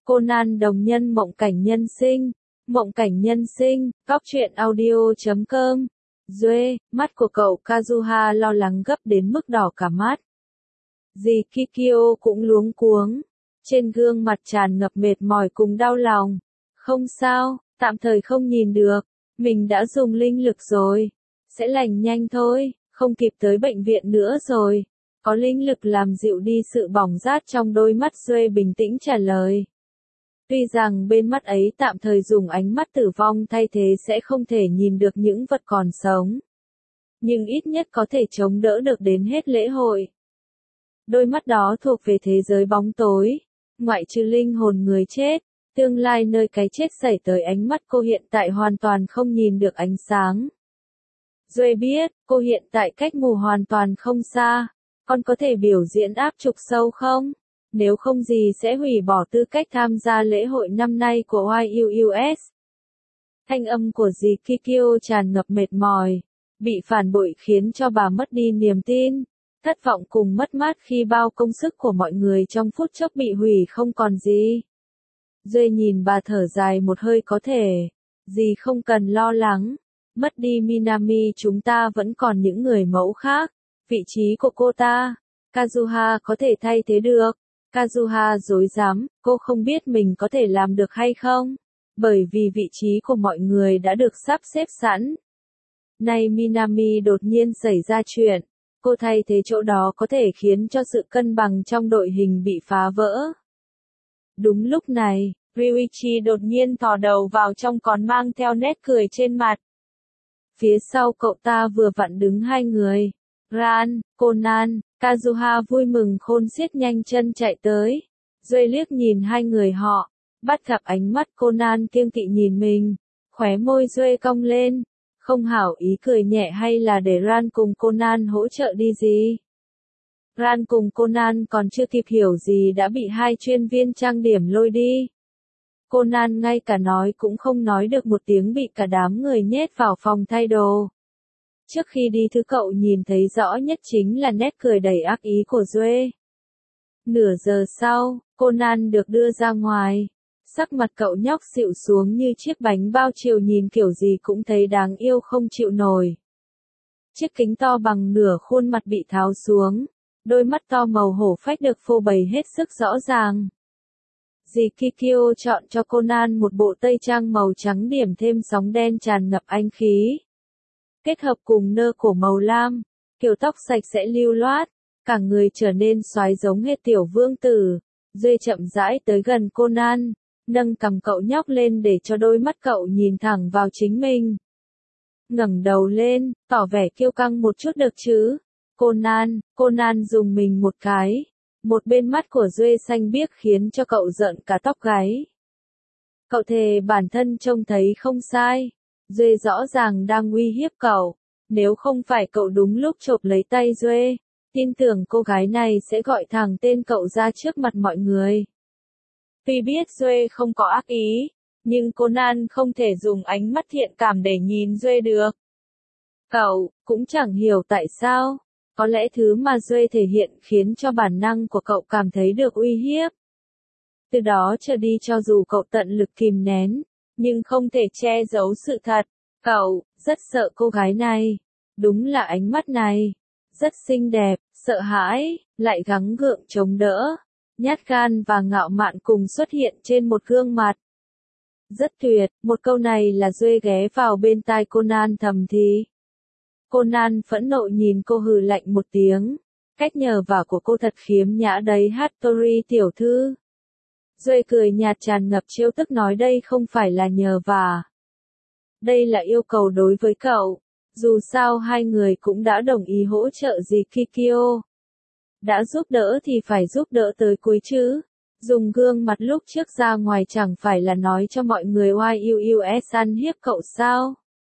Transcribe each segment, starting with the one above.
Conan đồng nhân mộng cảnh nhân sinh. Mộng cảnh nhân sinh, truyện audio.com. Duê, mắt của cậu Kazuha lo lắng gấp đến mức đỏ cả mắt. Dì Kikyo cũng luống cuống. Trên gương mặt tràn ngập mệt mỏi cùng đau lòng. Không sao, tạm thời không nhìn được. Mình đã dùng linh lực rồi. Sẽ lành nhanh thôi, không kịp tới bệnh viện nữa rồi. Có linh lực làm dịu đi sự bỏng rát trong đôi mắt. Duê bình tĩnh trả lời. Tuy rằng bên mắt ấy tạm thời dùng ánh mắt tử vong thay thế sẽ không thể nhìn được những vật còn sống. Nhưng ít nhất có thể chống đỡ được đến hết lễ hội. Đôi mắt đó thuộc về thế giới bóng tối. Ngoại trừ linh hồn người chết, tương lai nơi cái chết xảy tới ánh mắt cô hiện tại hoàn toàn không nhìn được ánh sáng. Duê biết, cô hiện tại cách mù hoàn toàn không xa. Con có thể biểu diễn áp trục sâu không? Nếu không gì sẽ hủy bỏ tư cách tham gia lễ hội năm nay của YUUS. Thanh âm của dì Kikyo tràn ngập mệt mỏi. Bị phản bội khiến cho bà mất đi niềm tin. Thất vọng cùng mất mát khi bao công sức của mọi người trong phút chốc bị hủy không còn gì. Duê nhìn bà thở dài một hơi có thể. Dì không cần lo lắng. Mất đi Minami chúng ta vẫn còn những người mẫu khác. Vị trí của cô ta, Kazuha có thể thay thế được. Kazuha dối dám, cô không biết mình có thể làm được hay không. Bởi vì vị trí của mọi người đã được sắp xếp sẵn. Nay Minami đột nhiên xảy ra chuyện. Cô thay thế chỗ đó có thể khiến cho sự cân bằng trong đội hình bị phá vỡ. Đúng lúc này, Ryuichi đột nhiên thò đầu vào trong còn mang theo nét cười trên mặt. Phía sau cậu ta vừa vặn đứng hai người. Ran, Conan, Kazuha vui mừng khôn xiết nhanh chân chạy tới. Duê liếc nhìn hai người họ, bắt gặp ánh mắt Conan kiêng kỵ nhìn mình. Khóe môi Duê cong lên. Không hảo ý cười nhẹ hay là để Ran cùng Conan hỗ trợ đi gì. Ran cùng Conan còn chưa kịp hiểu gì đã bị hai chuyên viên trang điểm lôi đi. Conan ngay cả nói cũng không nói được một tiếng bị cả đám người nhét vào phòng thay đồ. Trước khi đi thứ cậu nhìn thấy rõ nhất chính là nét cười đầy ác ý của Duê. Nửa giờ sau, Conan được đưa ra ngoài. Sắc mặt cậu nhóc xịu xuống như chiếc bánh bao chiều nhìn kiểu gì cũng thấy đáng yêu không chịu nổi. Chiếc kính to bằng nửa khuôn mặt bị tháo xuống. Đôi mắt to màu hổ phách được phô bày hết sức rõ ràng. Dì Kikyo chọn cho Conan một bộ tây trang màu trắng điểm thêm sóng đen tràn ngập anh khí. Kết hợp cùng nơ cổ màu lam, kiểu tóc sạch sẽ lưu loát, cả người trở nên xoái giống hệt tiểu vương tử. Duê chậm rãi tới gần Conan, nâng cằm cậu nhóc lên để cho đôi mắt cậu nhìn thẳng vào chính mình. Ngẩng đầu lên, tỏ vẻ kiêu căng một chút được chứ. Conan dùng mình một cái. Một bên mắt của Duê xanh biếc khiến cho cậu rợn cả tóc gáy. Cậu thề bản thân trông thấy không sai. Duê rõ ràng đang uy hiếp cậu. Nếu không phải cậu đúng lúc chộp lấy tay Duê, tin tưởng cô gái này sẽ gọi thẳng tên cậu ra trước mặt mọi người. Tuy biết Duê không có ác ý, nhưng Conan không thể dùng ánh mắt thiện cảm để nhìn Duê được. Cậu cũng chẳng hiểu tại sao. Có lẽ thứ mà Duê thể hiện khiến cho bản năng của cậu cảm thấy được uy hiếp. Từ đó trở đi cho dù cậu tận lực kìm nén, nhưng không thể che giấu sự thật. Cậu rất sợ cô gái này. Đúng là ánh mắt này. Rất xinh đẹp, sợ hãi, lại gắng gượng chống đỡ. Nhát gan và ngạo mạn cùng xuất hiện trên một gương mặt. Rất tuyệt, một câu này là Duê ghé vào bên tai Conan thầm thì. Conan phẫn nộ nhìn cô hừ lạnh một tiếng. Cách nhờ vả của cô thật khiếm nhã đấy Hattori tiểu thư. Duê cười nhạt tràn ngập trêu tức nói đây không phải là nhờ vả. Đây là yêu cầu đối với cậu. Dù sao hai người cũng đã đồng ý hỗ trợ dì Kikyo. Đã giúp đỡ thì phải giúp đỡ tới cuối chứ. Dùng gương mặt lúc trước ra ngoài chẳng phải là nói cho mọi người YUUS ăn hiếp cậu sao.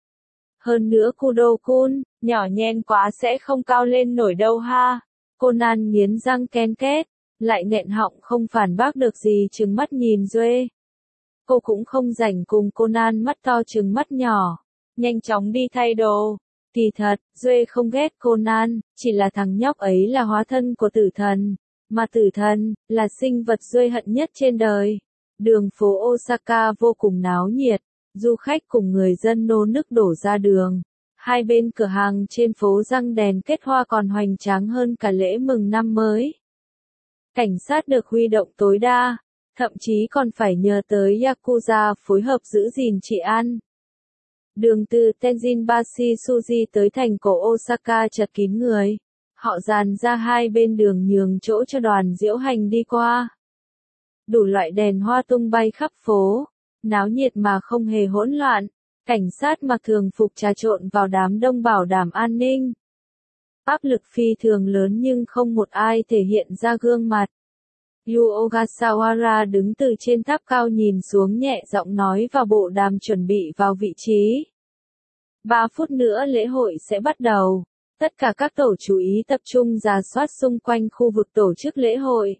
Hơn nữa Kudo-kun, nhỏ nhen quá sẽ không cao lên nổi đâu ha. Conan nghiến răng ken két, lại nghẹn họng không phản bác được gì trừng mắt nhìn Duê. Cô cũng không rảnh cùng Conan mắt to trừng mắt nhỏ. Nhanh chóng đi thay đồ. Kỳ thật, Duê không ghét Conan, chỉ là thằng nhóc ấy là hóa thân của tử thần. Mà tử thần, là sinh vật Duê hận nhất trên đời. Đường phố Osaka vô cùng náo nhiệt, du khách cùng người dân nô nức đổ ra đường. Hai bên cửa hàng trên phố răng đèn kết hoa còn hoành tráng hơn cả lễ mừng năm mới. Cảnh sát được huy động tối đa, thậm chí còn phải nhờ tới Yakuza phối hợp giữ gìn trị an. Đường từ Tenjinbashi Suji tới thành cổ Osaka chật kín người. Họ dàn ra hai bên đường nhường chỗ cho đoàn diễu hành đi qua. Đủ loại đèn hoa tung bay khắp phố, náo nhiệt mà không hề hỗn loạn. Cảnh sát mặc thường phục trà trộn vào đám đông bảo đảm an ninh. Áp lực phi thường lớn nhưng không một ai thể hiện ra gương mặt. Yu Ogasawara đứng từ trên tháp cao nhìn xuống nhẹ giọng nói vào bộ đàm chuẩn bị vào vị trí. 3 phút nữa lễ hội sẽ bắt đầu. Tất cả các tổ chú ý tập trung rà soát xung quanh khu vực tổ chức lễ hội.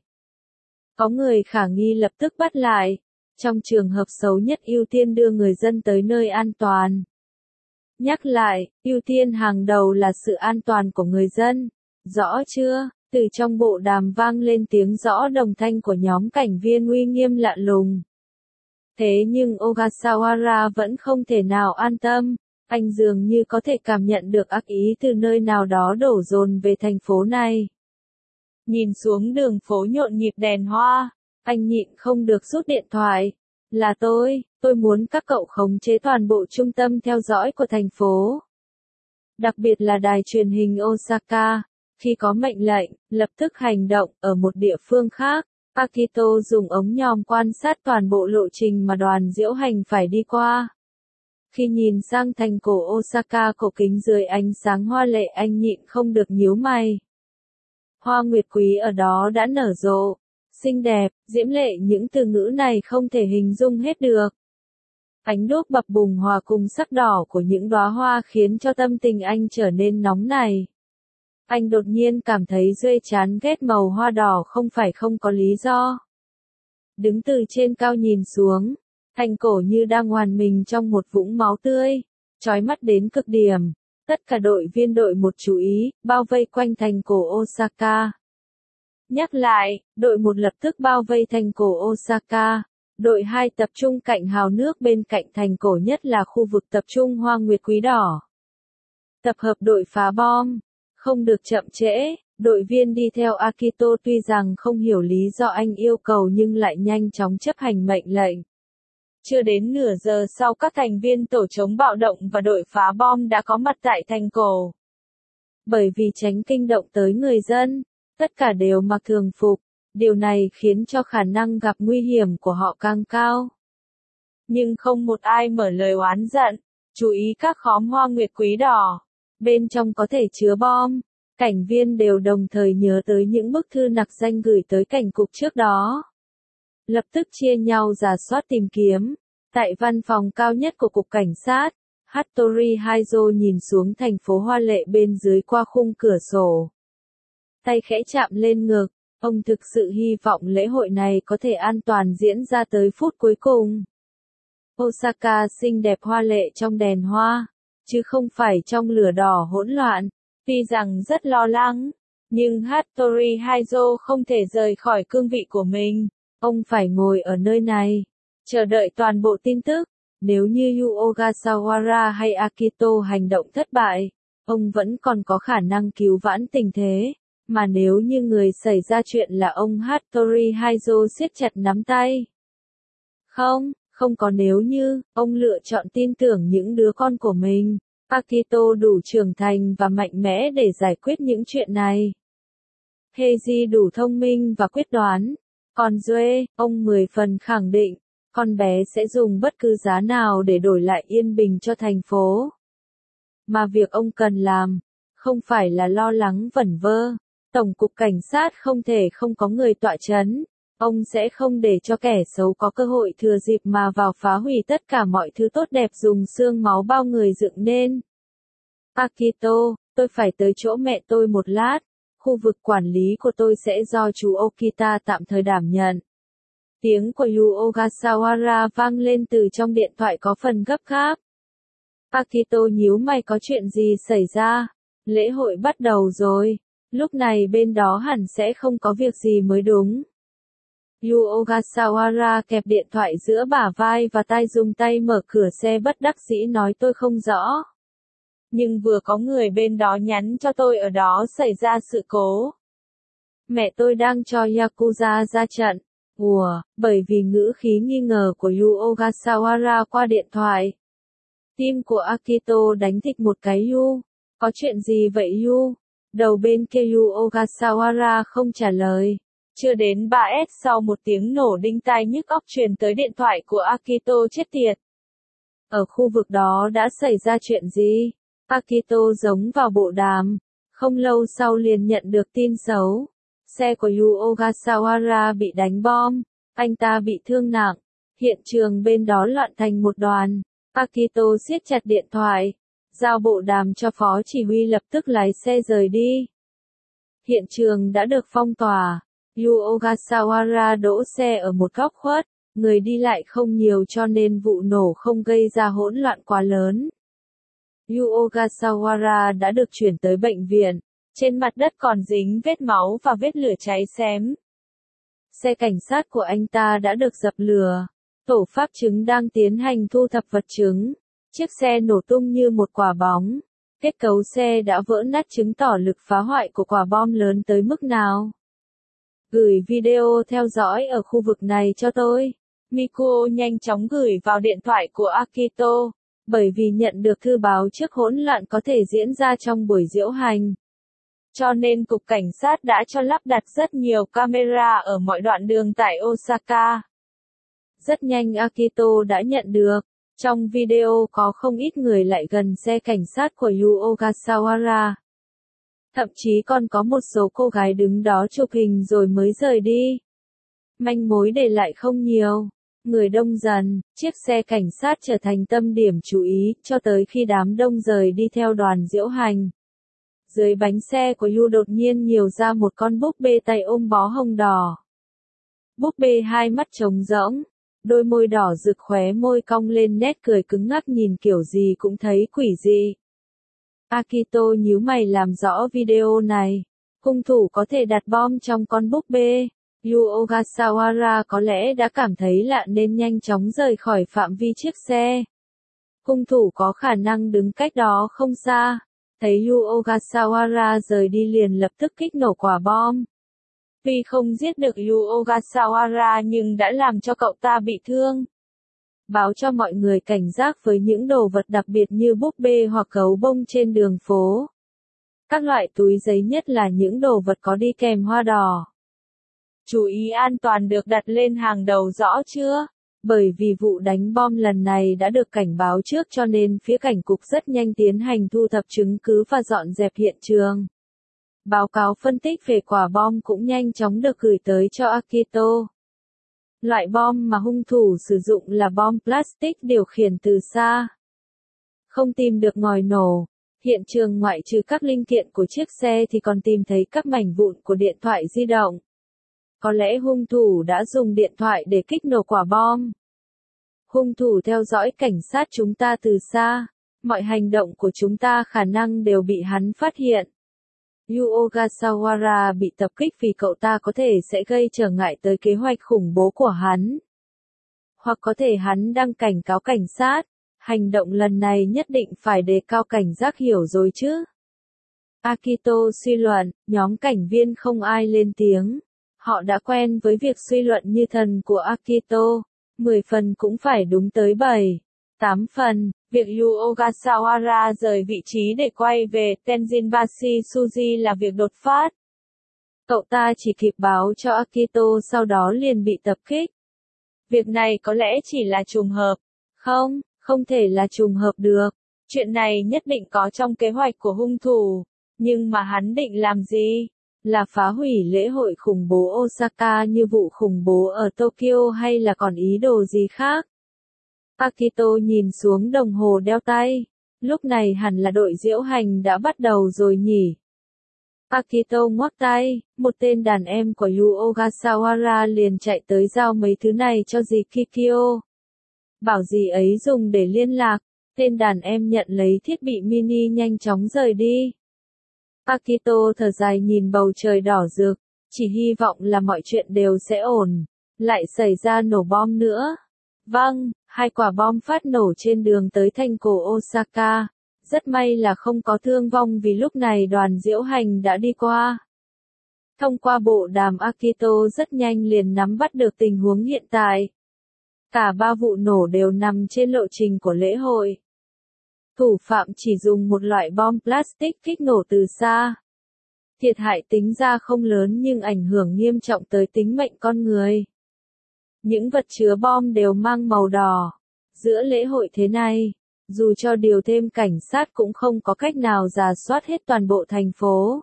Có người khả nghi lập tức bắt lại. Trong trường hợp xấu nhất ưu tiên đưa người dân tới nơi an toàn. Nhắc lại, ưu tiên hàng đầu là sự an toàn của người dân. Rõ chưa? Từ trong bộ đàm vang lên tiếng rõ đồng thanh của nhóm cảnh viên uy nghiêm lạ lùng. Thế nhưng Ogasawara vẫn không thể nào an tâm. Anh dường như có thể cảm nhận được ác ý từ nơi nào đó đổ dồn về thành phố này. Nhìn xuống đường phố nhộn nhịp đèn hoa, anh nhịn không được rút điện thoại. Là tôi muốn các cậu khống chế toàn bộ trung tâm theo dõi của thành phố. Đặc biệt là đài truyền hình Osaka. Khi có mệnh lệnh, lập tức hành động ở một địa phương khác. Akito dùng ống nhòm quan sát toàn bộ lộ trình mà đoàn diễu hành phải đi qua. Khi nhìn sang thành cổ Osaka cổ kính dưới ánh sáng hoa lệ anh nhịn không được nhíu mày. Hoa nguyệt quý ở đó đã nở rộ. Xinh đẹp, diễm lệ những từ ngữ này không thể hình dung hết được. Ánh đuốc bập bùng hòa cùng sắc đỏ của những đóa hoa khiến cho tâm tình anh trở nên nóng nảy. Anh đột nhiên cảm thấy Duệ chán ghét màu hoa đỏ không phải không có lý do. Đứng từ trên cao nhìn xuống, thành cổ như đang hoàn mình trong một vũng máu tươi, chói mắt đến cực điểm. Tất cả đội viên đội 1 chú ý, bao vây quanh thành cổ Osaka. Nhắc lại, đội 1 lập tức bao vây thành cổ Osaka. Đội 2 tập trung cạnh hào nước bên cạnh thành cổ nhất là khu vực tập trung hoa nguyệt quý đỏ. Tập hợp đội phá bom. Không được chậm trễ, đội viên đi theo Akito tuy rằng không hiểu lý do anh yêu cầu nhưng lại nhanh chóng chấp hành mệnh lệnh. Chưa đến nửa giờ sau các thành viên tổ chống bạo động và đội phá bom đã có mặt tại thành cổ. Bởi vì tránh kinh động tới người dân, tất cả đều mặc thường phục, điều này khiến cho khả năng gặp nguy hiểm của họ càng cao. Nhưng không một ai mở lời oán giận, chú ý các khóm hoa nguyệt quý đỏ. Bên trong có thể chứa bom. Cảnh viên đều đồng thời nhớ tới những bức thư nặc danh gửi tới cảnh cục trước đó. Lập tức chia nhau rà soát tìm kiếm. Tại văn phòng cao nhất của cục cảnh sát, Hattori Haizo nhìn xuống thành phố hoa lệ bên dưới qua khung cửa sổ. Tay khẽ chạm lên ngực, ông thực sự hy vọng lễ hội này có thể an toàn diễn ra tới phút cuối cùng. Osaka xinh đẹp hoa lệ trong đèn hoa, chứ không phải trong lửa đỏ hỗn loạn. Tuy rằng rất lo lắng, nhưng Hattori Haizo không thể rời khỏi cương vị của mình. Ông phải ngồi ở nơi này, chờ đợi toàn bộ tin tức. Nếu như Yu Ogasawara hay Akito hành động thất bại, ông vẫn còn có khả năng cứu vãn tình thế. Mà nếu như người xảy ra chuyện là ông Hattori Haizo siết chặt nắm tay. Không có nếu như, ông lựa chọn tin tưởng những đứa con của mình. Akito đủ trưởng thành và mạnh mẽ để giải quyết những chuyện này. Heiji đủ thông minh và quyết đoán. Còn Duệ, ông 10 phần khẳng định, con bé sẽ dùng bất cứ giá nào để đổi lại yên bình cho thành phố. Mà việc ông cần làm, không phải là lo lắng vẩn vơ. Tổng cục cảnh sát không thể không có người tọa chấn. Ông sẽ không để cho kẻ xấu có cơ hội thừa dịp mà vào phá hủy tất cả mọi thứ tốt đẹp dùng xương máu bao người dựng nên. Akito, tôi phải tới chỗ mẹ tôi một lát. Khu vực quản lý của tôi sẽ do chú Okita tạm thời đảm nhận. Tiếng của Yu Ogasawara vang lên từ trong điện thoại có phần gấp gáp. Akito nhíu mày có chuyện gì xảy ra? Lễ hội bắt đầu rồi. Lúc này bên đó hẳn sẽ không có việc gì mới đúng. Yu Ogasawara kẹp điện thoại giữa bả vai và tai, dùng tay mở cửa xe, bất đắc dĩ nói tôi không rõ. Nhưng vừa có người bên đó nhắn cho tôi ở đó xảy ra sự cố. Mẹ tôi đang cho Yakuza ra trận. Ủa, bởi vì ngữ khí nghi ngờ của Yu Ogasawara qua điện thoại. Tim của Akito đánh thịch một cái. Yu, có chuyện gì vậy Yu? Đầu bên kia Yu Ogasawara không trả lời. Chưa đến 3S sau một tiếng nổ đinh tai nhức óc truyền tới điện thoại của Akito, chết tiệt. Ở khu vực đó đã xảy ra chuyện gì? Akito giống vào bộ đàm. Không lâu sau liền nhận được tin xấu. Xe của Yu Ogasawara bị đánh bom. Anh ta bị thương nặng. Hiện trường bên đó loạn thành một đoàn. Akito siết chặt điện thoại. Giao bộ đàm cho phó chỉ huy lập tức lái xe rời đi. Hiện trường đã được phong tỏa. Yu Ogasawara đỗ xe ở một góc khuất. Người đi lại không nhiều cho nên vụ nổ không gây ra hỗn loạn quá lớn. Yu Ogasawara đã được chuyển tới bệnh viện. Trên mặt đất còn dính vết máu và vết lửa cháy xém. Xe cảnh sát của anh ta đã được dập lửa. Tổ pháp chứng đang tiến hành thu thập vật chứng. Chiếc xe nổ tung như một quả bóng. Kết cấu xe đã vỡ nát, chứng tỏ lực phá hoại của quả bom lớn tới mức nào. Gửi video theo dõi ở khu vực này cho tôi. Mikuo nhanh chóng gửi vào điện thoại của Akito. Bởi vì nhận được thư báo trước hỗn loạn có thể diễn ra trong buổi diễu hành. Cho nên cục cảnh sát đã cho lắp đặt rất nhiều camera ở mọi đoạn đường tại Osaka. Rất nhanh Akito đã nhận được. Trong video có không ít người lại gần xe cảnh sát của Yu Ogasawara. Thậm chí còn có một số cô gái đứng đó chụp hình rồi mới rời đi. Manh mối để lại không nhiều. Người đông dần, chiếc xe cảnh sát trở thành tâm điểm chú ý, cho tới khi đám đông rời đi theo đoàn diễu hành. Dưới bánh xe của Yu đột nhiên nhiều ra một con búp bê tay ôm bó hồng đỏ. Búp bê hai mắt trống rỗng, đôi môi đỏ rực, khóe môi cong lên nét cười cứng ngắc, nhìn kiểu gì cũng thấy quỷ dị. Akito nhíu mày làm rõ video này. Hung thủ có thể đặt bom trong con búp bê. Yu Ogasawara có lẽ đã cảm thấy lạ nên nhanh chóng rời khỏi phạm vi chiếc xe. Hung thủ có khả năng đứng cách đó không xa. Thấy Yu Ogasawara rời đi liền lập tức kích nổ quả bom. Tuy không giết được Yu Ogasawara nhưng đã làm cho cậu ta bị thương. Báo cho mọi người cảnh giác với những đồ vật đặc biệt như búp bê hoặc gấu bông trên đường phố. Các loại túi giấy, nhất là những đồ vật có đi kèm hoa đỏ. Chú ý an toàn được đặt lên hàng đầu, rõ chưa? Bởi vì vụ đánh bom lần này đã được cảnh báo trước cho nên phía cảnh cục rất nhanh tiến hành thu thập chứng cứ và dọn dẹp hiện trường. Báo cáo phân tích về quả bom cũng nhanh chóng được gửi tới cho Akito. Loại bom mà hung thủ sử dụng là bom plastic điều khiển từ xa. Không tìm được ngòi nổ. Hiện trường ngoại trừ các linh kiện của chiếc xe thì còn tìm thấy các mảnh vụn của điện thoại di động. Có lẽ hung thủ đã dùng điện thoại để kích nổ quả bom. Hung thủ theo dõi cảnh sát chúng ta từ xa. Mọi hành động của chúng ta khả năng đều bị hắn phát hiện. Yu Ogasawara bị tập kích vì cậu ta có thể sẽ gây trở ngại tới kế hoạch khủng bố của hắn. Hoặc có thể hắn đang cảnh cáo cảnh sát. Hành động lần này nhất định phải đề cao cảnh giác, hiểu rồi chứ? Akito suy luận, nhóm cảnh viên không ai lên tiếng. Họ đã quen với việc suy luận như thần của Akito. 10 phần cũng phải đúng tới 7, 8 phần. Việc Yu Ogasawara rời vị trí để quay về Tenjinbashi Suji là việc đột phát. Cậu ta chỉ kịp báo cho Akito sau đó liền bị tập kích. Việc này có lẽ chỉ là trùng hợp. Không, không thể là trùng hợp được. Chuyện này nhất định có trong kế hoạch của hung thủ. Nhưng mà hắn định làm gì? Là phá hủy lễ hội khủng bố Osaka như vụ khủng bố ở Tokyo hay là còn ý đồ gì khác? Akito nhìn xuống đồng hồ đeo tay. Lúc này hẳn là đội diễu hành đã bắt đầu rồi nhỉ? Akito ngoắc tay, một tên đàn em của Yu Ogasawara liền chạy tới giao mấy thứ này cho dì Kikyo. Bảo dì ấy dùng để liên lạc. Tên đàn em nhận lấy thiết bị mini nhanh chóng rời đi. Akito thở dài nhìn bầu trời đỏ rực, chỉ hy vọng là mọi chuyện đều sẽ ổn. Lại xảy ra nổ bom nữa. Vâng, 2 quả bom phát nổ trên đường tới thành cổ Osaka. Rất may là không có thương vong vì lúc này đoàn diễu hành đã đi qua. Thông qua bộ đàm Akito rất nhanh liền nắm bắt được tình huống hiện tại. Cả 3 vụ nổ đều nằm trên lộ trình của lễ hội. Thủ phạm chỉ dùng một loại bom plastic kích nổ từ xa. Thiệt hại tính ra không lớn nhưng ảnh hưởng nghiêm trọng tới tính mệnh con người. Những vật chứa bom đều mang màu đỏ. Giữa lễ hội thế này, dù cho điều thêm cảnh sát cũng không có cách nào rà soát hết toàn bộ thành phố.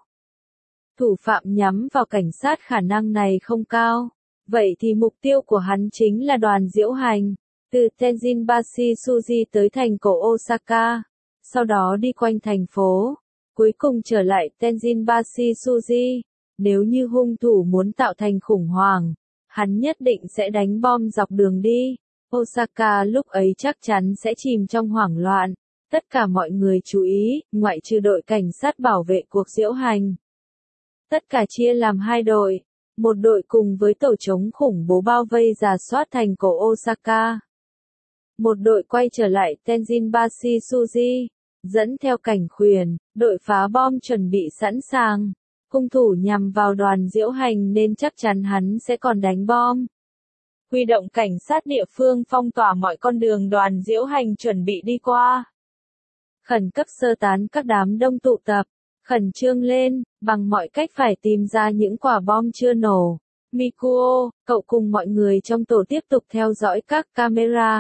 Thủ phạm nhắm vào cảnh sát khả năng này không cao. Vậy thì mục tiêu của hắn chính là đoàn diễu hành, từ Tenjinbashi Suji tới thành cổ Osaka, sau đó đi quanh thành phố, cuối cùng trở lại Tenjinbashi Suji. Nếu như hung thủ muốn tạo thành khủng hoảng, hắn nhất định sẽ đánh bom dọc đường đi. Osaka lúc ấy chắc chắn sẽ chìm trong hoảng loạn. Tất cả mọi người chú ý, ngoại trừ đội cảnh sát bảo vệ cuộc diễu hành. Tất cả chia làm 2 đội. Một đội cùng với tổ chống khủng bố bao vây rà soát thành cổ Osaka. Một đội quay trở lại Tenjinbashi Suji, dẫn theo cảnh khuyển, đội phá bom chuẩn bị sẵn sàng. Hung thủ nhằm vào đoàn diễu hành nên chắc chắn hắn sẽ còn đánh bom. Huy động cảnh sát địa phương phong tỏa mọi con đường đoàn diễu hành chuẩn bị đi qua. Khẩn cấp sơ tán các đám đông tụ tập. Khẩn trương lên, bằng mọi cách phải tìm ra những quả bom chưa nổ. Mikuo, cậu cùng mọi người trong tổ tiếp tục theo dõi các camera.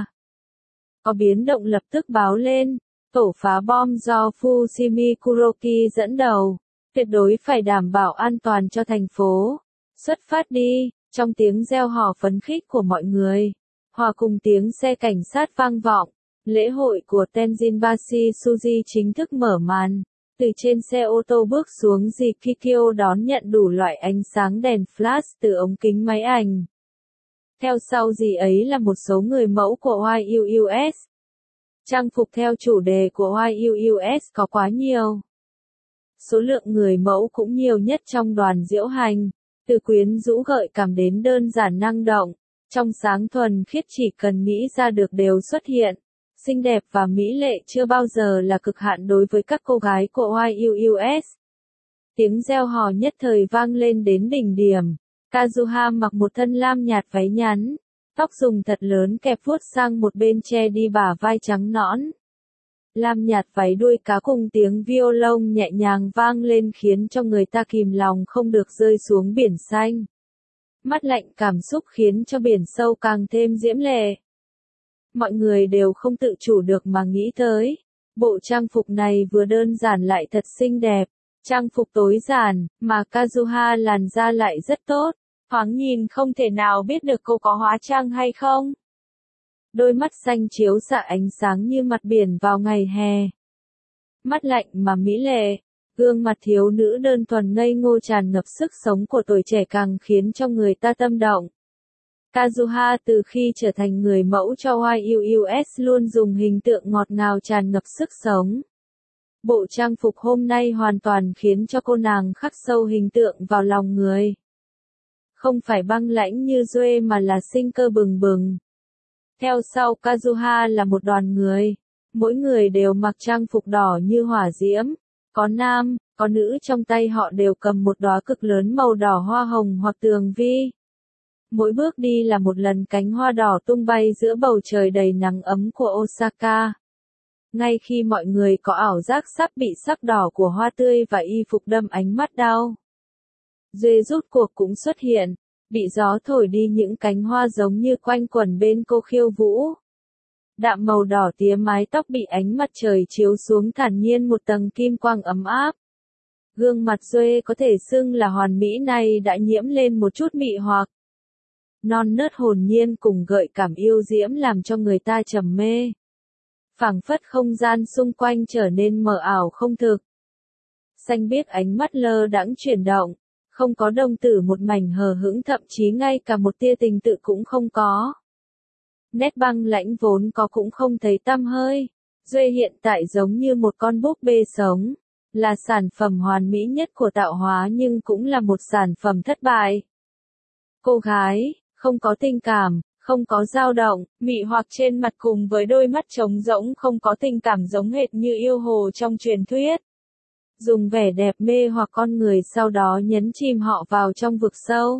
Có biến động lập tức báo lên. Tổ phá bom do Fushimi Kuroki dẫn đầu. Tuyệt đối phải đảm bảo an toàn cho thành phố. Xuất phát đi, trong tiếng reo hò phấn khích của mọi người. Hòa cùng tiếng xe cảnh sát vang vọng. Lễ hội của Tenjinbashi Suji chính thức mở màn. Từ trên xe ô tô bước xuống Jikikyo đón nhận đủ loại ánh sáng đèn flash từ ống kính máy ảnh. Theo sau gì ấy là một số người mẫu của YUUS. Trang phục theo chủ đề của YUUS có quá nhiều. Số lượng người mẫu cũng nhiều nhất trong đoàn diễu hành, từ quyến rũ gợi cảm đến đơn giản năng động, trong sáng thuần khiết chỉ cần nghĩ ra được đều xuất hiện. Xinh đẹp và mỹ lệ chưa bao giờ là cực hạn đối với các cô gái của YUUS. Tiếng reo hò nhất thời vang lên đến đỉnh điểm. Kazuha mặc một thân lam nhạt váy ngắn, tóc dùng thật lớn kẹp vuốt sang một bên che đi bả vai trắng nõn. Lam nhạt váy đuôi cá cùng tiếng violon nhẹ nhàng vang lên khiến cho người ta kìm lòng không được rơi xuống biển xanh. Mắt lạnh cảm xúc khiến cho biển sâu càng thêm diễm lệ. Mọi người đều không tự chủ được mà nghĩ tới. Bộ trang phục này vừa đơn giản lại thật xinh đẹp. Trang phục tối giản, mà Kazuha làn da lại rất tốt. Thoáng nhìn không thể nào biết được cô có hóa trang hay không. Đôi mắt xanh chiếu xạ ánh sáng như mặt biển vào ngày hè. Mắt lạnh mà mỹ lệ. Gương mặt thiếu nữ đơn thuần ngây ngô tràn ngập sức sống của tuổi trẻ càng khiến cho người ta tâm động. Kazuha từ khi trở thành người mẫu cho YUUS luôn dùng hình tượng ngọt ngào tràn ngập sức sống. Bộ trang phục hôm nay hoàn toàn khiến cho cô nàng khắc sâu hình tượng vào lòng người. Không phải băng lãnh như Duê mà là sinh cơ bừng bừng. Theo sau Kazuha là một đoàn người. Mỗi người đều mặc trang phục đỏ như hỏa diễm. Có nam, có nữ trong tay họ đều cầm một đóa cực lớn màu đỏ hoa hồng hoặc tường vi. Mỗi bước đi là một lần cánh hoa đỏ tung bay giữa bầu trời đầy nắng ấm của Osaka. Ngay khi mọi người có ảo giác sắp bị sắc đỏ của hoa tươi và y phục đâm ánh mắt đau. Duê rút cuộc cũng xuất hiện, bị gió thổi đi những cánh hoa giống như quanh quẩn bên cô khiêu vũ. Đạm màu đỏ tía mái tóc bị ánh mặt trời chiếu xuống thản nhiên một tầng kim quang ấm áp. Gương mặt Duê có thể xưng là hoàn mỹ này đã nhiễm lên một chút mị hoặc. Non nớt hồn nhiên cùng gợi cảm yêu diễm làm cho người ta trầm mê. Phảng phất không gian xung quanh trở nên mờ ảo không thực. Xanh biếc ánh mắt lơ đãng chuyển động, không có đồng tử một mảnh hờ hững thậm chí ngay cả một tia tình tự cũng không có. Nét băng lãnh vốn có cũng không thấy tăm hơi. Duê hiện tại giống như một con búp bê sống, là sản phẩm hoàn mỹ nhất của tạo hóa nhưng cũng là một sản phẩm thất bại. Cô gái, Không có tình cảm, không có dao động, mị hoặc trên mặt cùng với đôi mắt trống rỗng không có tình cảm giống hệt như yêu hồ trong truyền thuyết. Dùng vẻ đẹp mê hoặc con người sau đó nhấn chìm họ vào trong vực sâu.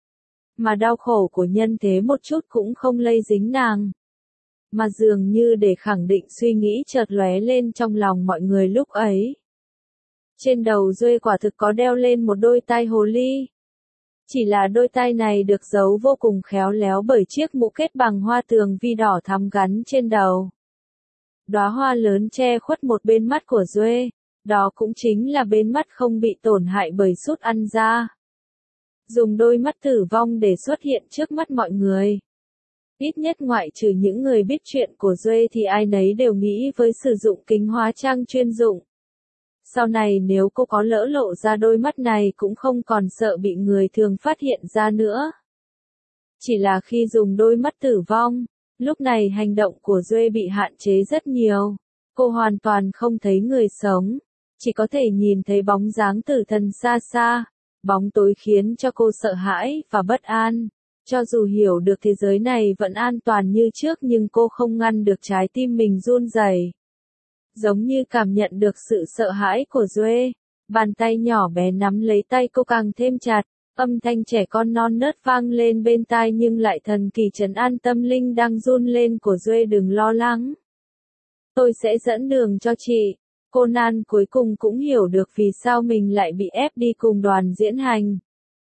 Mà đau khổ của nhân thế một chút cũng không lây dính nàng. Mà dường như để khẳng định suy nghĩ chợt lóe lên trong lòng mọi người lúc ấy. Trên đầu Duệ quả thực có đeo lên một đôi tai hồ ly. Chỉ là đôi tai này được giấu vô cùng khéo léo bởi chiếc mũ kết bằng hoa tường vi đỏ thắm gắn trên đầu. Đóa hoa lớn che khuất một bên mắt của Duệ, đó cũng chính là bên mắt không bị tổn hại bởi sút ăn da. Dùng đôi mắt tử vong để xuất hiện trước mắt mọi người. Ít nhất ngoại trừ những người biết chuyện của Duệ thì ai nấy đều nghĩ với sử dụng kính hóa trang chuyên dụng. Sau này nếu cô có lỡ lộ ra đôi mắt này cũng không còn sợ bị người thường phát hiện ra nữa. Chỉ là khi dùng đôi mắt tử vong, lúc này hành động của Duệ bị hạn chế rất nhiều. Cô hoàn toàn không thấy người sống, chỉ có thể nhìn thấy bóng dáng tử thần xa xa. Bóng tối khiến cho cô sợ hãi và bất an. Cho dù hiểu được thế giới này vẫn an toàn như trước nhưng cô không ngăn được trái tim mình run rẩy. Giống như cảm nhận được sự sợ hãi của Duệ, bàn tay nhỏ bé nắm lấy tay cô càng thêm chặt, âm thanh trẻ con non nớt vang lên bên tai nhưng lại thần kỳ trấn an tâm linh đang run lên của Duệ. Đừng lo lắng. Tôi sẽ dẫn đường cho chị. Conan cuối cùng cũng hiểu được vì sao mình lại bị ép đi cùng đoàn diễn hành.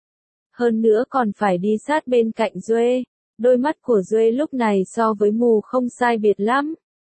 Hơn nữa còn phải đi sát bên cạnh Duệ. Đôi mắt của Duệ lúc này so với mù không sai biệt lắm.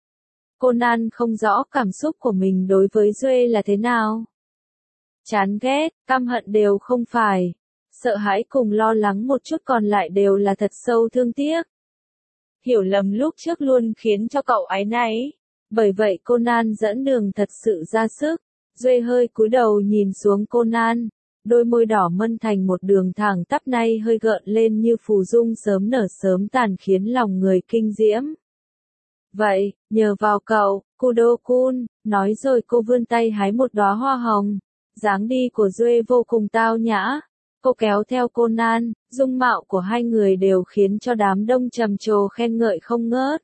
Conan không rõ cảm xúc của mình đối với Duệ là thế nào. Chán ghét, căm hận đều không phải. Sợ hãi cùng lo lắng một chút còn lại đều là thật sâu thương tiếc. Hiểu lầm lúc trước luôn khiến cho cậu áy náy. Bởi vậy Conan dẫn đường thật sự ra sức. Duệ hơi cúi đầu nhìn xuống Conan. Đôi môi đỏ mân thành một đường thẳng tắp nay hơi gợn lên như phù dung sớm nở sớm tàn khiến lòng người kinh diễm. Vậy, nhờ vào cậu, Kudo-kun, nói rồi cô vươn tay hái một đóa hoa hồng. Dáng đi của Duệ vô cùng tao nhã. Cô kéo theo Conan, dung mạo của hai người đều khiến cho đám đông trầm trồ khen ngợi không ngớt.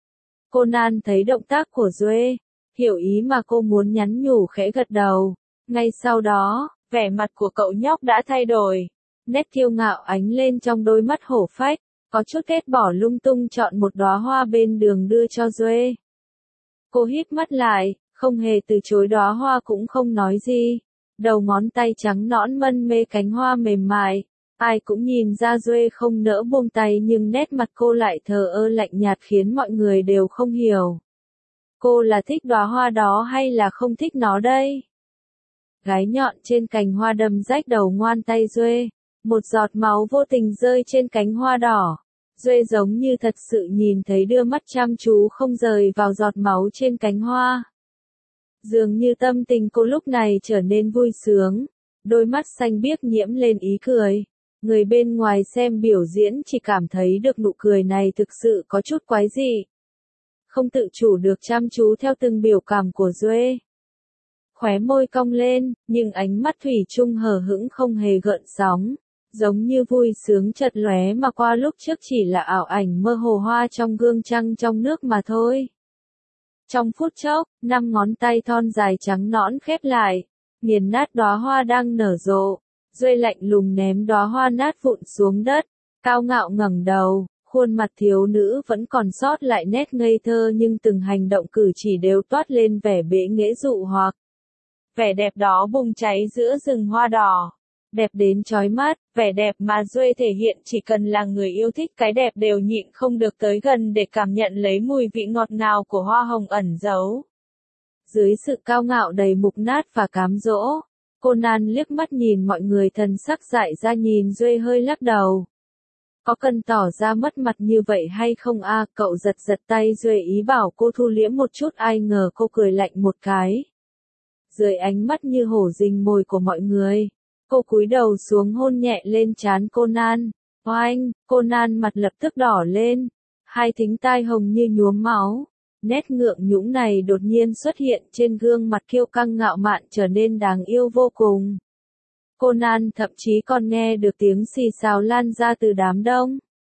Conan thấy động tác của Duệ, hiểu ý mà cô muốn nhắn nhủ khẽ gật đầu. Ngay sau đó, vẻ mặt của cậu nhóc đã thay đổi. Nét kiêu ngạo ánh lên trong đôi mắt hổ phách, có chút ghét bỏ lung tung chọn một đóa hoa bên đường đưa cho Duệ. Cô híp mắt lại, không hề từ chối đóa hoa cũng không nói gì. Đầu ngón tay trắng nõn mân mê cánh hoa mềm mại. Ai cũng nhìn ra Duệ không nỡ buông tay nhưng nét mặt cô lại thờ ơ lạnh nhạt khiến mọi người đều không hiểu. Cô là thích đóa hoa đó hay là không thích nó đây? Gái nhọn trên cành hoa đâm rách đầu ngoan tay Duệ. Một giọt máu vô tình rơi trên cánh hoa đỏ. Duệ giống như thật sự nhìn thấy đưa mắt chăm chú không rời vào giọt máu trên cánh hoa. Dường như tâm tình cô lúc này trở nên vui sướng. Đôi mắt xanh biếc nhiễm lên ý cười. Người bên ngoài xem biểu diễn chỉ cảm thấy được nụ cười này thực sự có chút quái dị. Không tự chủ được chăm chú theo từng biểu cảm của Duệ. Khóe môi cong lên, nhưng ánh mắt thủy chung hờ hững không hề gợn sóng. Giống như vui sướng chợt lóe mà qua lúc trước chỉ là ảo ảnh mơ hồ hoa trong gương trăng trong nước mà thôi. Trong phút chốc, 5 ngón tay thon dài trắng nõn khép lại, nghiền nát đóa hoa đang nở rộ. Duệ lạnh lùng ném đóa hoa nát vụn xuống đất, cao ngạo ngẩng đầu, khuôn mặt thiếu nữ vẫn còn sót lại nét ngây thơ nhưng từng hành động cử chỉ đều toát lên vẻ bệ nghệ dụ hoặc. Vẻ đẹp đó bùng cháy giữa rừng hoa đỏ. Đẹp đến chói mắt, vẻ đẹp mà Duệ thể hiện chỉ cần là người yêu thích cái đẹp đều nhịn không được tới gần để cảm nhận lấy mùi vị ngọt ngào của hoa hồng ẩn giấu. Dưới sự cao ngạo đầy mục nát và cám dỗ, Conan liếc mắt nhìn mọi người thần sắc dại ra nhìn Duệ hơi lắc đầu. Có cần tỏ ra mất mặt như vậy hay không a? Cậu giật giật tay Duệ ý bảo cô thu liễm một chút, ai ngờ cô cười lạnh một cái. Dưới ánh mắt như hổ rình mồi của mọi người, cô cúi đầu xuống hôn nhẹ lên trán Conan. Oanh, Conan mặt lập tức đỏ lên, hai thính tai hồng như nhuốm máu. Nét ngượng nhũng này đột nhiên xuất hiện trên gương mặt kiêu căng ngạo mạn trở nên đáng yêu vô cùng. Conan thậm chí còn nghe được tiếng xì xào lan ra từ đám đông.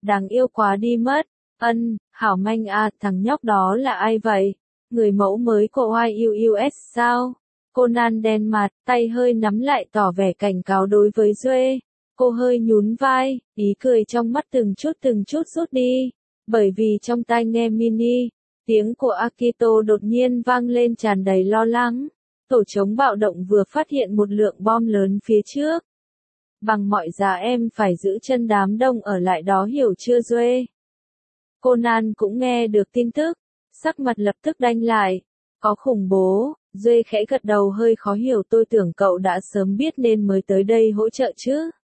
Đáng yêu quá đi mất. Hảo manh à, thằng nhóc đó là ai vậy? Người mẫu mới của YUUS sao? Conan đen mặt, tay hơi nắm lại tỏ vẻ cảnh cáo đối với Duệ. Cô hơi nhún vai, ý cười trong mắt từng chút rút đi. Bởi vì trong tai nghe mini, tiếng của Akito đột nhiên vang lên tràn đầy lo lắng. Tổ chống bạo động vừa phát hiện một lượng bom lớn phía trước. Bằng mọi giá em phải giữ chân đám đông ở lại đó, hiểu chưa Duệ? Conan cũng nghe được tin tức, sắc mặt lập tức đanh lại. Có khủng bố. Duệ khẽ gật đầu hơi khó hiểu, tôi tưởng cậu đã sớm biết nên mới tới đây hỗ trợ chứ.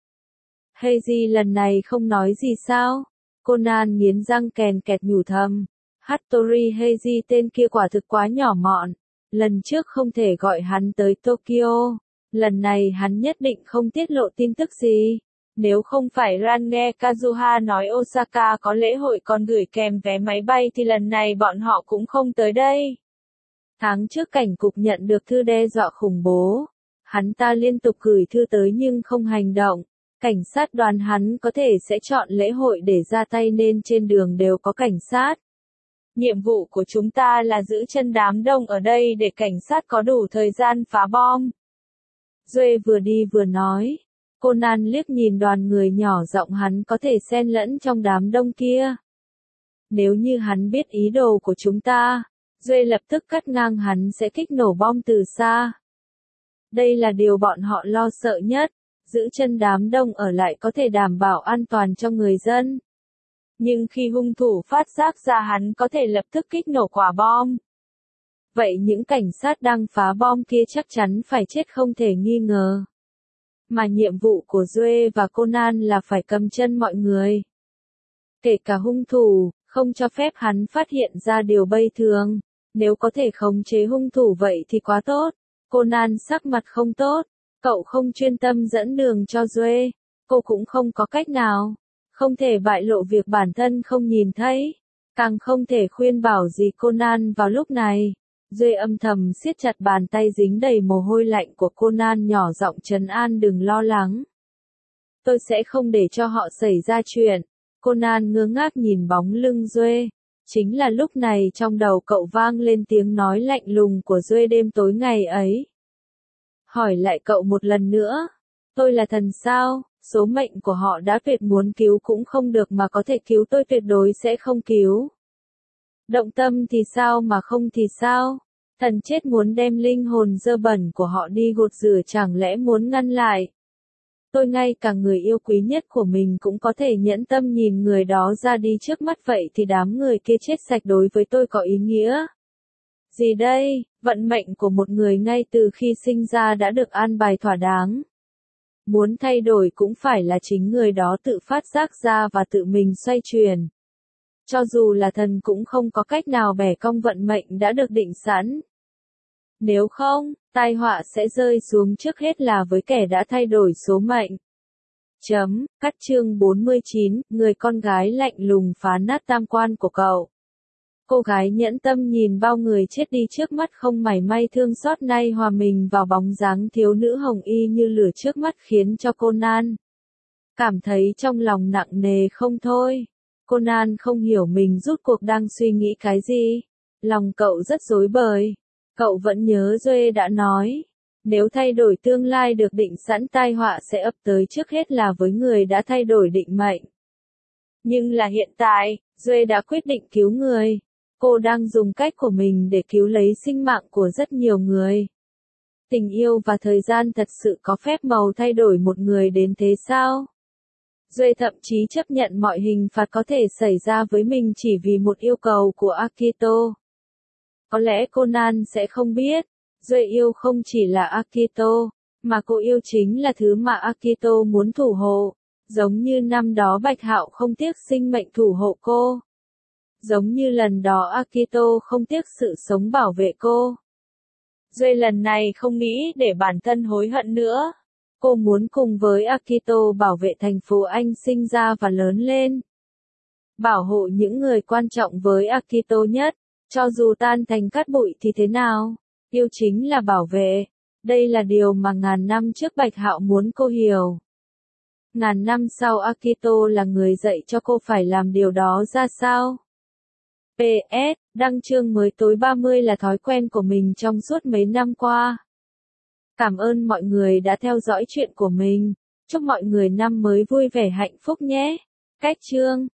Heiji lần này không nói gì sao? Conan nghiến răng kèn kẹt nhủ thầm. Hattori Heiji tên kia quả thực quá nhỏ mọn. Lần trước không thể gọi hắn tới Tokyo. Lần này hắn nhất định không tiết lộ tin tức gì. Nếu không phải Ran nghe Kazuha nói Osaka có lễ hội còn gửi kèm vé máy bay thì lần này bọn họ cũng không tới đây. Tháng trước cảnh cục nhận được thư đe dọa khủng bố. Hắn ta liên tục gửi thư tới nhưng không hành động. Cảnh sát đoán hắn có thể sẽ chọn lễ hội để ra tay nên trên đường đều có cảnh sát. Nhiệm vụ của chúng ta là giữ chân đám đông ở đây để cảnh sát có đủ thời gian phá bom. Duệ vừa đi vừa nói. Conan liếc nhìn đoàn người nhỏ giọng, hắn có thể xen lẫn trong đám đông kia. Nếu như hắn biết ý đồ của chúng ta, Duệ lập tức cắt ngang, hắn sẽ kích nổ bom từ xa. Đây là điều bọn họ lo sợ nhất. Giữ chân đám đông ở lại có thể đảm bảo an toàn cho người dân. Nhưng khi hung thủ phát giác ra hắn có thể lập tức kích nổ quả bom. Vậy những cảnh sát đang phá bom kia chắc chắn phải chết không thể nghi ngờ. Mà nhiệm vụ của Duệ và Conan là phải cầm chân mọi người. Kể cả hung thủ, không cho phép hắn phát hiện ra điều bất thường. Nếu có thể khống chế hung thủ vậy thì quá tốt. Conan sắc mặt không tốt. Cậu không chuyên tâm dẫn đường cho Duệ. Cô cũng không có cách nào. Không thể bại lộ việc bản thân không nhìn thấy. Càng không thể khuyên bảo gì Conan vào lúc này. Duệ âm thầm siết chặt bàn tay dính đầy mồ hôi lạnh của Conan, nhỏ giọng trấn an, đừng lo lắng. Tôi sẽ không để cho họ xảy ra chuyện. Conan ngơ ngác nhìn bóng lưng Duệ. Chính là lúc này trong đầu cậu vang lên tiếng nói lạnh lùng của Duệ đêm tối ngày ấy. Hỏi lại cậu một lần nữa. Tôi là thần sao? Số mệnh của họ đã tuyệt, muốn cứu cũng không được, mà có thể cứu tôi tuyệt đối sẽ không cứu. Động tâm thì sao mà không thì sao? Thần chết muốn đem linh hồn dơ bẩn của họ đi gột rửa, chẳng lẽ muốn ngăn lại? Tôi ngay cả người yêu quý nhất của mình cũng có thể nhẫn tâm nhìn người đó ra đi trước mắt, vậy thì đám người kia chết sạch đối với tôi có ý nghĩa gì đây? Vận mệnh của một người ngay từ khi sinh ra đã được an bài thỏa đáng. Muốn thay đổi cũng phải là chính người đó tự phát giác ra và tự mình xoay chuyển. Cho dù là thần cũng không có cách nào bẻ cong vận mệnh đã được định sẵn. Nếu không, tai họa sẽ rơi xuống trước hết là với kẻ đã thay đổi số mệnh. Cắt chương 49, người con gái lạnh lùng phá nát tam quan của cậu. Cô gái nhẫn tâm nhìn bao người chết đi trước mắt không mảy may thương xót, nay hòa mình vào bóng dáng thiếu nữ hồng y như lửa trước mắt, khiến cho Conan cảm thấy trong lòng nặng nề không thôi. Conan không hiểu mình rốt cuộc đang suy nghĩ cái gì. Lòng cậu rất rối bời. Cậu vẫn nhớ Duệ đã nói, nếu thay đổi tương lai được định sẵn, tai họa sẽ ập tới trước hết là với người đã thay đổi định mệnh. Nhưng là hiện tại, Duệ đã quyết định cứu người. Cô đang dùng cách của mình để cứu lấy sinh mạng của rất nhiều người. Tình yêu và thời gian thật sự có phép màu thay đổi một người đến thế sao? Duệ thậm chí chấp nhận mọi hình phạt có thể xảy ra với mình chỉ vì một yêu cầu của Akito. Có lẽ Conan sẽ không biết, Duệ yêu không chỉ là Akito, mà cô yêu chính là thứ mà Akito muốn thủ hộ. Giống như năm đó Bạch Hạo không tiếc sinh mệnh thủ hộ cô. Giống như lần đó Akito không tiếc sự sống bảo vệ cô. Duệ lần này không nghĩ để bản thân hối hận nữa. Cô muốn cùng với Akito bảo vệ thành phố anh sinh ra và lớn lên. Bảo hộ những người quan trọng với Akito nhất, cho dù tan thành cát bụi thì thế nào, yêu chính là bảo vệ. Đây là điều mà ngàn năm trước Bạch Hạo muốn cô hiểu. Ngàn năm sau Akito là người dạy cho cô phải làm điều đó ra sao? PS, đăng chương mới tối 30 là thói quen của mình trong suốt mấy năm qua. Cảm ơn mọi người đã theo dõi chuyện của mình. Chúc mọi người năm mới vui vẻ hạnh phúc nhé. Cách chương